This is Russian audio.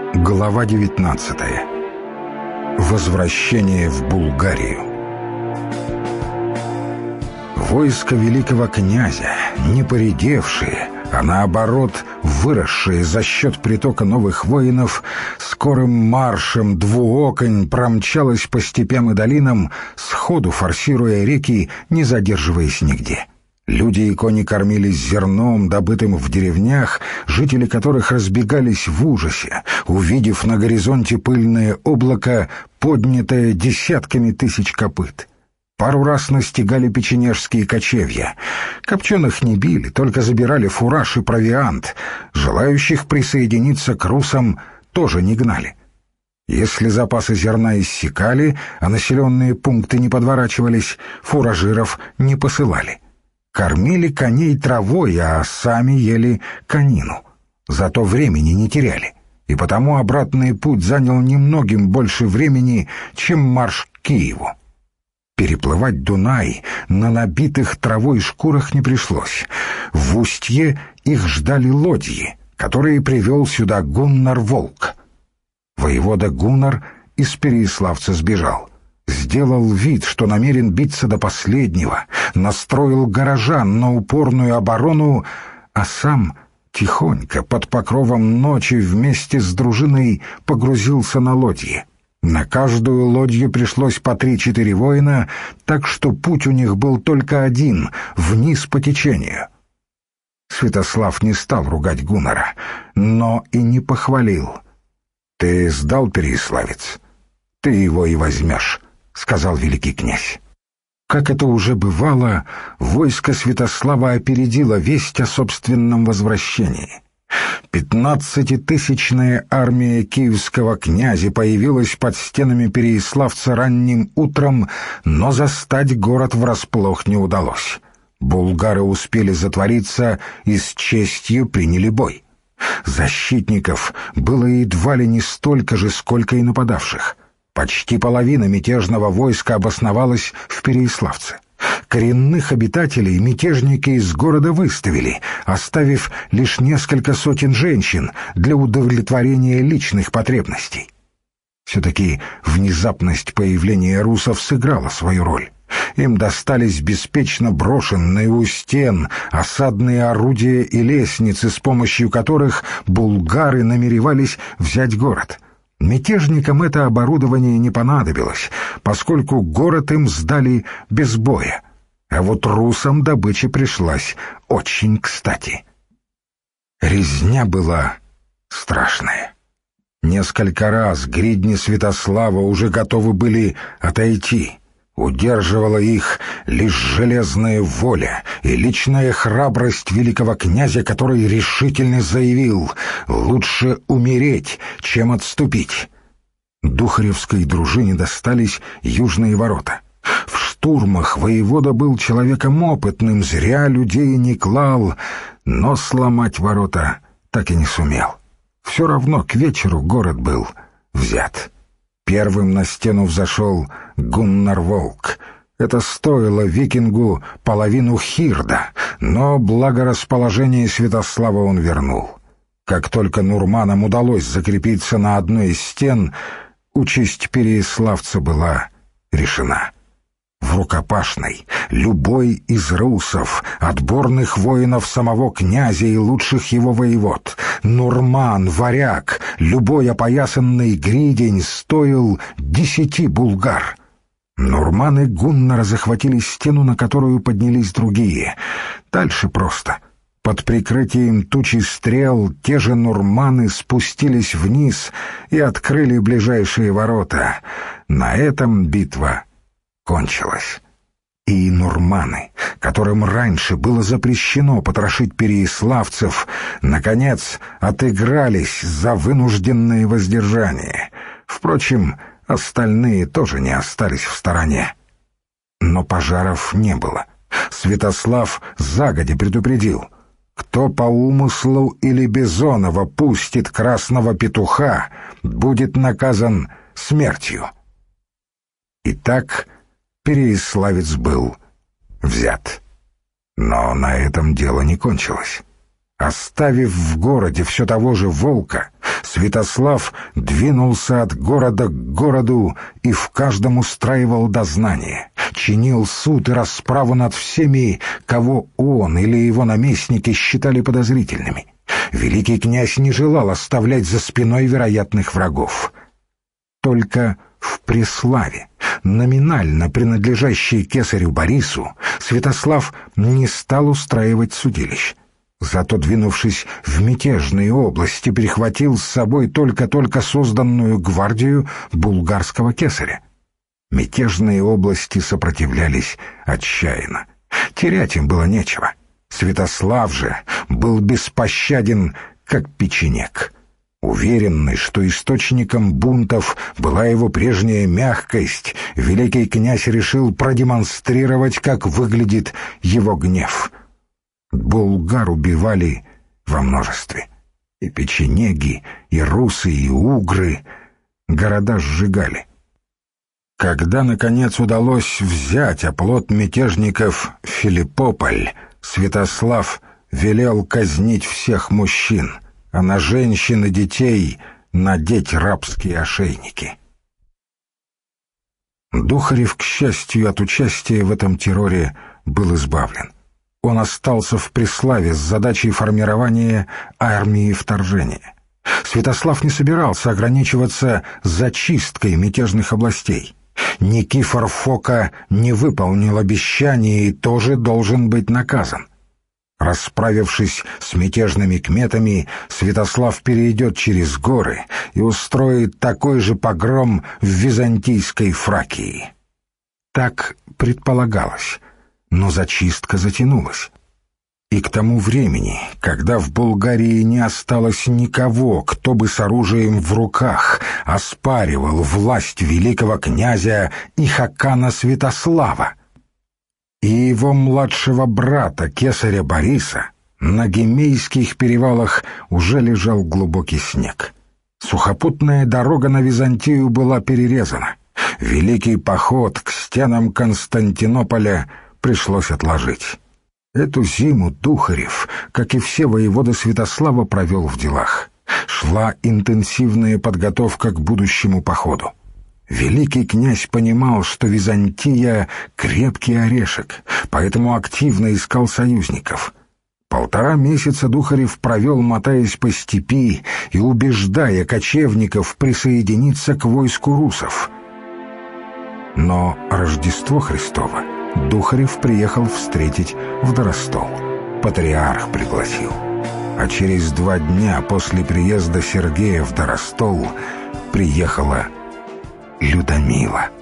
Глава 19. Возвращение в Булгарию. Войско великого князя, не поредевшие, а наоборот выросшие за счет притока новых воинов, скорым маршем двуоконь промчалось по степям и долинам, сходу форсируя реки, не задерживаясь нигде. Люди и кони кормились зерном, добытым в деревнях, жители которых разбегались в ужасе, увидев на горизонте пыльное облако, поднятое десятками тысяч копыт. Пару раз настигали печенежские кочевья. Копченых не били, только забирали фураж и провиант. Желающих присоединиться к русам тоже не гнали. Если запасы зерна иссякали, а населенные пункты не подворачивались, фуражиров не посылали. Кормили коней травой, а сами ели конину. Зато времени не теряли, и потому обратный путь занял немногим больше времени, чем марш к Киеву. Переплывать Дунай на набитых травой шкурах не пришлось. В устье их ждали лодьи, которые привел сюда Гуннар Волк. Воевода Гуннар из Переяславца сбежал. Сделал вид, что намерен биться до последнего, настроил горожан на упорную оборону, а сам тихонько под покровом ночи вместе с дружиной погрузился на лодьи. На каждую лодью пришлось по 3-4 воина, так что путь у них был только один — вниз по течению. Святослав не стал ругать Гуннара, но и не похвалил. «Ты сдал, Переяславец? Ты его и возьмешь», — сказал великий князь. Как это уже бывало, войско Святослава опередило весть о собственном возвращении. 15-тысячная армия киевского князя появилась под стенами Переяславца ранним утром, но застать город врасплох не удалось. Булгары успели затвориться и с честью приняли бой. Защитников было едва ли не столько же, сколько и нападавших. Почти половина мятежного войска обосновалась в Переяславце. Коренных обитателей мятежники из города выставили, оставив лишь несколько сотен женщин для удовлетворения личных потребностей. Все-таки внезапность появления русов сыграла свою роль. Им достались беспечно брошенные у стен осадные орудия и лестницы, с помощью которых булгары намеревались взять город. Мятежникам это оборудование не понадобилось, поскольку город им сдали без боя. А вот русам добыча пришлась очень кстати. Резня была страшная. Несколько раз гридни Святослава уже готовы были отойти. Удерживала их лишь железная воля и личная храбрость великого князя, который решительно заявил: «Лучше умереть, чем отступить». Духаревской дружине достались южные ворота. В штурмах воевода был человеком опытным, зря людей не клал, но сломать ворота так и не сумел. Все равно к вечеру город был взят. Первым на стену взошел Гуннар Волк. Это стоило викингу половину хирда, но благорасположение Святослава он вернул. Как только нурманам удалось закрепиться на одной из стен, участь переяславца была решена. В рукопашной любой из русов, отборных воинов самого князя и лучших его воевод, нурман, варяг, любой опоясанный гридень стоил 10 булгар. Нурманы Гуннара захватили стену, на которую поднялись другие. Дальше просто. Под прикрытием тучи стрел те же нурманы спустились вниз и открыли ближайшие ворота. На этом битва кончилась. И нурманы, которым раньше было запрещено потрошить переяславцев, наконец отыгрались за вынужденное воздержание. Впрочем, остальные тоже не остались в стороне. Но пожаров не было. Святослав загодя предупредил: кто по умыслу или Бизонова пустит красного петуха, будет наказан смертью. Итак, Переяславец был взят. Но на этом дело не кончилось. Оставив в городе все того же Волка, Святослав двинулся от города к городу и в каждом устраивал дознание, чинил суд и расправу над всеми, кого он или его наместники считали подозрительными. Великий князь не желал оставлять за спиной вероятных врагов. Только в Преславе, номинально принадлежащей кесарю Борису, Святослав не стал устраивать судилищ. Зато, двинувшись в мятежные области, перехватил с собой только-только созданную гвардию булгарского кесаря. Мятежные области сопротивлялись отчаянно. Терять им было нечего. Святослав же был беспощаден, как печенек. Уверенный, что источником бунтов была его прежняя мягкость, великий князь решил продемонстрировать, как выглядит его гнев. Булгар убивали во множестве. И печенеги, и русы, и угры. Города сжигали. Когда, наконец, удалось взять оплот мятежников Филиппополь, Святослав велел казнить всех мужчин, а на женщин и детей надеть рабские ошейники. Духарев, к счастью, от участия в этом терроре был избавлен. Он остался в Преславе с задачей формирования армии вторжения. Святослав не собирался ограничиваться зачисткой мятежных областей. Никифор Фока не выполнил обещание и тоже должен быть наказан. Расправившись с мятежными кметами, Святослав перейдет через горы и устроит такой же погром в византийской Фракии. Так предполагалось, но зачистка затянулась. И к тому времени, когда в Булгарии не осталось никого, кто бы с оружием в руках оспаривал власть великого князя и хакана Святослава, и его младшего брата, кесаря Бориса, на Гемейских перевалах уже лежал глубокий снег. Сухопутная дорога на Византию была перерезана. Великий поход к стенам Константинополя пришлось отложить. Эту зиму Духарев, как и все воеводы Святослава, провел в делах. Шла интенсивная подготовка к будущему походу. Великий князь понимал, что Византия — крепкий орешек, поэтому активно искал союзников. 1,5 месяца Духарев провел, мотаясь по степи и убеждая кочевников присоединиться к войску русов. Но Рождество Христово Духарев приехал встретить в Доростол. Патриарх пригласил. А через 2 дня после приезда Сергея в Доростол приехала Людмила.